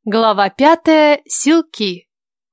Глава 5. Силки.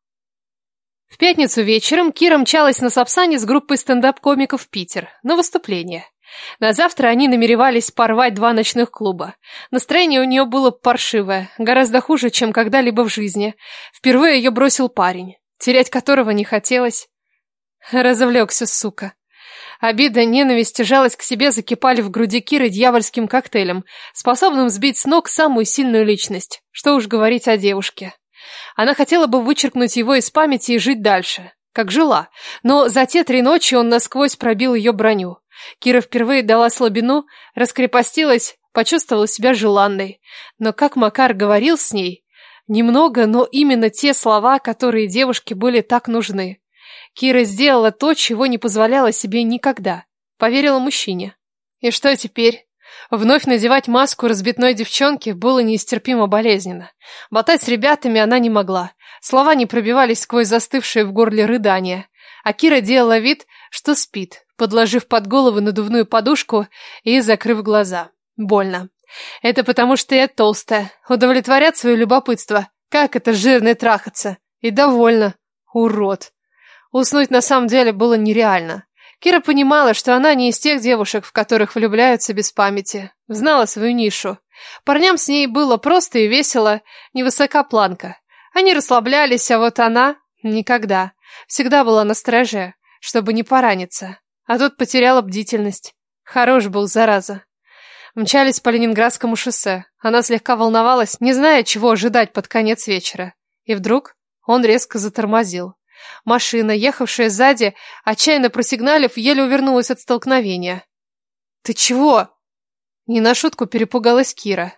В пятницу вечером Кира мчалась на Сапсане с группой стендап-комиков в Питер на выступление. На завтра они намеревались порвать 2 ночных клуба. Настроение у нее было паршивое, гораздо хуже, чем когда-либо в жизни. Впервые ее бросил парень, терять которого не хотелось. Развлекся, сука. Обида, ненависть и жалость к себе закипали в груди Киры дьявольским коктейлем, способным сбить с ног самую сильную личность. Что уж говорить о девушке. Она хотела бы вычеркнуть его из памяти и жить дальше, как жила, но за те 3 ночи он насквозь пробил ее броню. Кира впервые дала слабину, раскрепостилась, почувствовала себя желанной. Но как Макар говорил с ней, немного, но именно те слова, которые девушке были так нужны. Кира сделала то, чего не позволяла себе никогда. Поверила мужчине. И что теперь? Вновь надевать маску разбитной девчонки было нестерпимо болезненно. Болтать с ребятами она не могла. Слова не пробивались сквозь застывшие в горле рыдания. А Кира делала вид, что спит, подложив под голову надувную подушку и закрыв глаза. Больно. Это потому, что я толстая. Удовлетворять свое любопытство. Как это жирно трахаться? И довольна. Урод. Уснуть на самом деле было нереально. Кира понимала, что она не из тех девушек, в которых влюбляются без памяти. Знала свою нишу. Парням с ней было просто и весело, невысока планка. Они расслаблялись, а вот она никогда. Всегда была настороже, чтобы не пораниться. А тут потеряла бдительность. Хорош был, зараза. Мчались по Ленинградскому шоссе. Она слегка волновалась, не зная, чего ожидать под конец вечера. И вдруг он резко затормозил. Машина, ехавшая сзади, отчаянно просигналив, еле увернулась от столкновения. «Ты чего?» Не на шутку перепугалась Кира.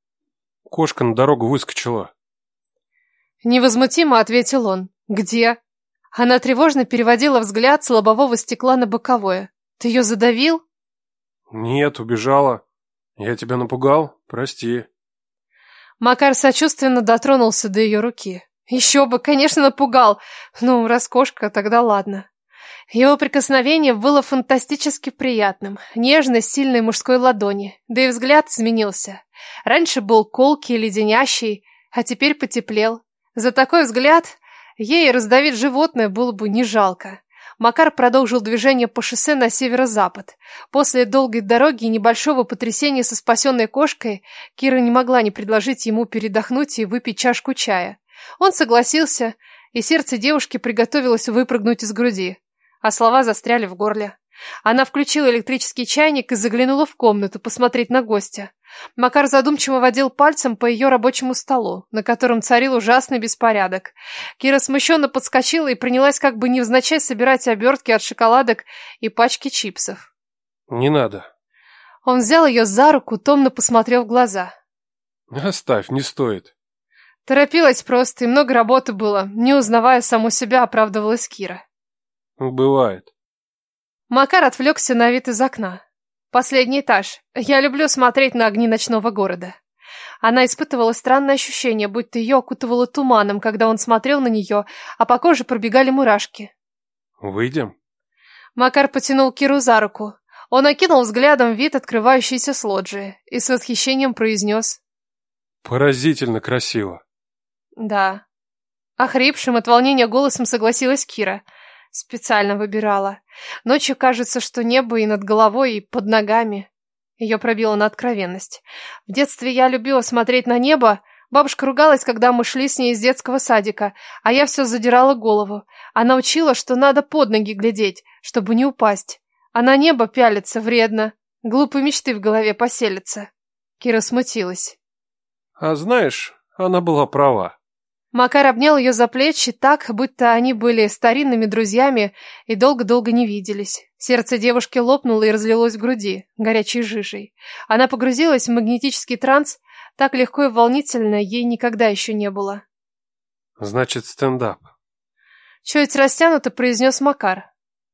Кошка на дорогу выскочила. Невозмутимо ответил он. «Где?» Она тревожно переводила взгляд с лобового стекла на боковое. «Ты ее задавил?» Нет, убежала. Я тебя напугал? Прости. Макар сочувственно дотронулся до ее руки. Еще бы, конечно, напугал. Ну, раз кошка, тогда ладно. Его прикосновение было фантастически приятным. Нежность сильной мужской ладони. Да и взгляд изменился. Раньше был колкий, леденящий, а теперь потеплел. За такой взгляд ей раздавить животное было бы не жалко. Макар продолжил движение по шоссе на северо-запад. После долгой дороги и небольшого потрясения со спасенной кошкой Кира не могла не предложить ему передохнуть и выпить чашку чая. Он согласился, и сердце девушки приготовилось выпрыгнуть из груди, а слова застряли в горле. Она включила электрический чайник и заглянула в комнату посмотреть на гостя. Макар задумчиво водил пальцем по ее рабочему столу, на котором царил ужасный беспорядок. Кира смущенно подскочила и принялась как бы невзначай собирать обертки от шоколадок и пачки чипсов. Не надо. Он взял ее за руку, томно посмотрел в глаза. Оставь, не стоит. Торопилась просто, и много работы было. Не узнавая саму себя, оправдывалась Кира. Бывает. Макар отвлекся на вид из окна. Последний этаж. Я люблю смотреть на огни ночного города. Она испытывала странное ощущение, будто ее окутывало туманом, когда он смотрел на нее, а по коже пробегали мурашки. Выйдем? Макар потянул Киру за руку. Он окинул взглядом вид, открывающийся с лоджии, и с восхищением произнес. Поразительно красиво. Да. Охрипшим от волнения голосом согласилась Кира. Специально выбирала. Ночью кажется, что небо и над головой, и под ногами. Ее пробило на откровенность. В детстве я любила смотреть на небо. Бабушка ругалась, когда мы шли с ней из детского садика, а я все задирала голову. Она учила, что надо под ноги глядеть, чтобы не упасть. А на небо пялиться вредно. Глупые мечты в голове поселятся. Кира смутилась. А знаешь, она была права. Макар обнял ее за плечи так, будто они были старинными друзьями и долго-долго не виделись. Сердце девушки лопнуло и разлилось в груди, горячей жижей. Она погрузилась в магнетический транс, так легко и волнительно ей никогда еще не было. Значит, стендап. Чуть растянуто произнес Макар.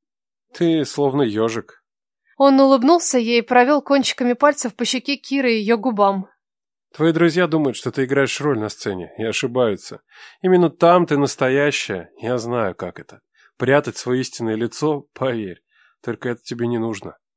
Ты словно ежик. Он улыбнулся ей и провел кончиками пальцев по щеке Киры и ее губам. Твои друзья думают, что ты играешь роль на сцене, и ошибаются. Именно там ты настоящая, я знаю, как это. Прятать свое истинное лицо, поверь, только это тебе не нужно.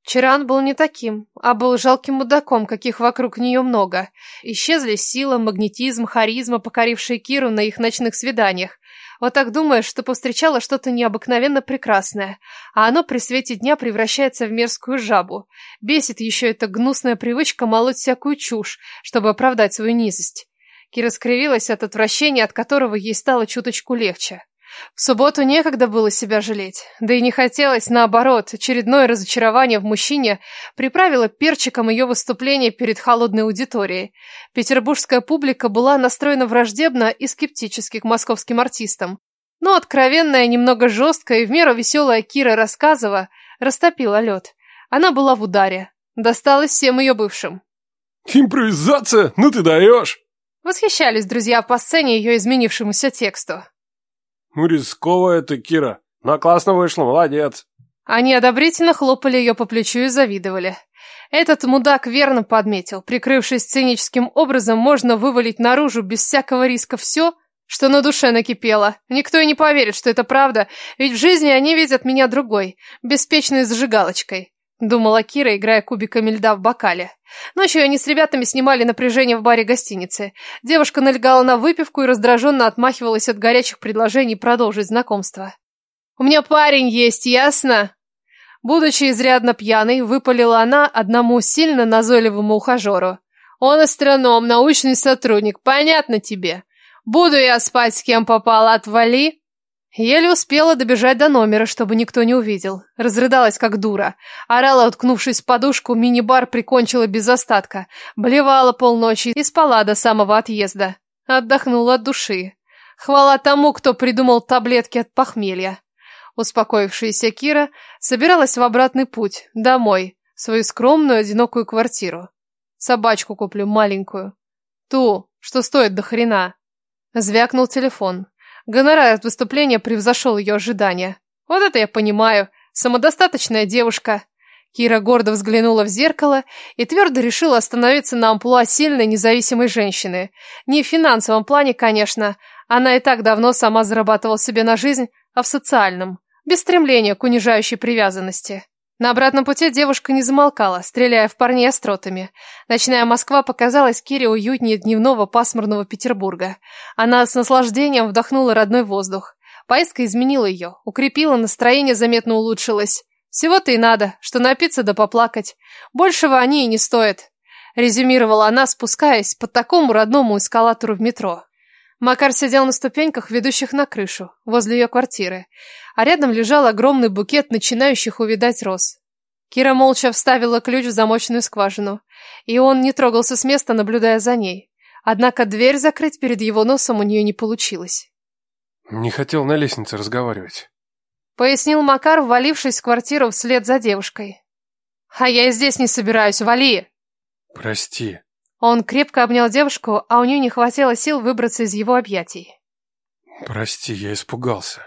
Вчера он был не таким, а был жалким мудаком, каких вокруг нее много. Исчезли сила, магнетизм, харизма, покорившие Киру на их ночных свиданиях. Вот так думаешь, что повстречала что-то необыкновенно прекрасное, а оно при свете дня превращается в мерзкую жабу. Бесит еще эта гнусная привычка молоть всякую чушь, чтобы оправдать свою низость. Кира скривилась от отвращения, от которого ей стало чуточку легче. В субботу некогда было себя жалеть, да и не хотелось, наоборот, очередное разочарование в мужчине приправило перчиком ее выступление перед холодной аудиторией. Петербургская публика была настроена враждебно и скептически к московским артистам, но откровенная, немного жесткая и в меру веселая Кира Рассказова растопила лед. Она была в ударе, досталось всем ее бывшим. «Импровизация? Ну ты даешь!» Восхищались друзья по сцене ее изменившемуся тексту. «Ну, рисковая ты, Кира. Но классно вышло, молодец». Они одобрительно хлопали ее по плечу и завидовали. Этот мудак верно подметил. Прикрывшись сценическим образом, можно вывалить наружу без всякого риска все, что на душе накипело. Никто и не поверит, что это правда, ведь в жизни они видят меня другой, беспечной зажигалочкой. Думала Кира, играя кубиками льда в бокале. Ночью они с ребятами снимали напряжение в баре гостиницы. Девушка налегала на выпивку и раздраженно отмахивалась от горячих предложений продолжить знакомство. «У меня парень есть, ясно?» Будучи изрядно пьяной, выпалила она одному сильно назойливому ухажеру. «Он астроном, научный сотрудник, понятно тебе? Буду я спать с кем попало, отвали!» Еле успела добежать до номера, чтобы никто не увидел. Разрыдалась, как дура. Орала, уткнувшись в подушку, мини-бар прикончила без остатка. Блевала полночи и спала до самого отъезда. Отдохнула от души. Хвала тому, кто придумал таблетки от похмелья. Успокоившаяся Кира собиралась в обратный путь, домой, в свою скромную, одинокую квартиру. Собачку куплю маленькую. Ту, что стоит до хрена. Звякнул телефон. Гонорар от выступления превзошел ее ожидания. Вот это я понимаю. Самодостаточная девушка. Кира гордо взглянула в зеркало и твердо решила остановиться на амплуа сильной, независимой женщины. Не в финансовом плане, конечно. Она и так давно сама зарабатывала себе на жизнь, а в социальном. Без стремления к унижающей привязанности. На обратном пути девушка не замолкала, стреляя в парней остротами. Ночная Москва показалась Кире уютнее дневного пасмурного Петербурга. Она с наслаждением вдохнула родной воздух. Поездка изменила ее, укрепила, настроение заметно улучшилось. Всего-то и надо, что напиться да поплакать. Большего они и не стоят. Резюмировала она, спускаясь по такому родному эскалатору в метро. Макар сидел на ступеньках, ведущих на крышу, возле ее квартиры, а рядом лежал огромный букет начинающих увядать роз. Кира молча вставила ключ в замочную скважину, и он не трогался с места, наблюдая за ней. Однако дверь закрыть перед его носом у нее не получилось. «Не хотел на лестнице разговаривать», — пояснил Макар, ввалившись в квартиру вслед за девушкой. «А я и здесь не собираюсь, вали!» «Прости». Он крепко обнял девушку, а у нее не хватило сил выбраться из его объятий. «Прости, я испугался».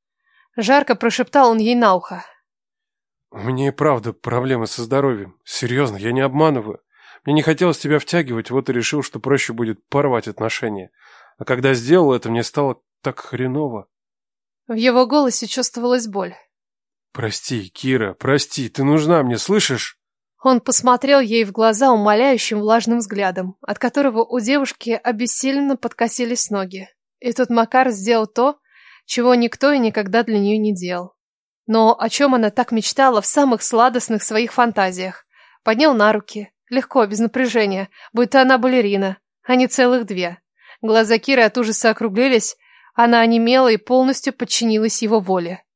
Жарко прошептал он ей на ухо. «У меня и правда проблемы со здоровьем. Серьезно, я не обманываю. Мне не хотелось тебя втягивать, вот и решил, что проще будет порвать отношения. А когда сделал это, мне стало так хреново». В его голосе чувствовалась боль. «Прости, Кира, прости, ты нужна мне, слышишь?» Он посмотрел ей в глаза умоляющим влажным взглядом, от которого у девушки обессиленно подкосились ноги. И тут Макар сделал то, чего никто и никогда для нее не делал. Но о чем она так мечтала в самых сладостных своих фантазиях. Поднял на руки, легко, без напряжения, будто она балерина, а не целых две. Глаза Киры от ужаса округлились, она онемела и полностью подчинилась его воле.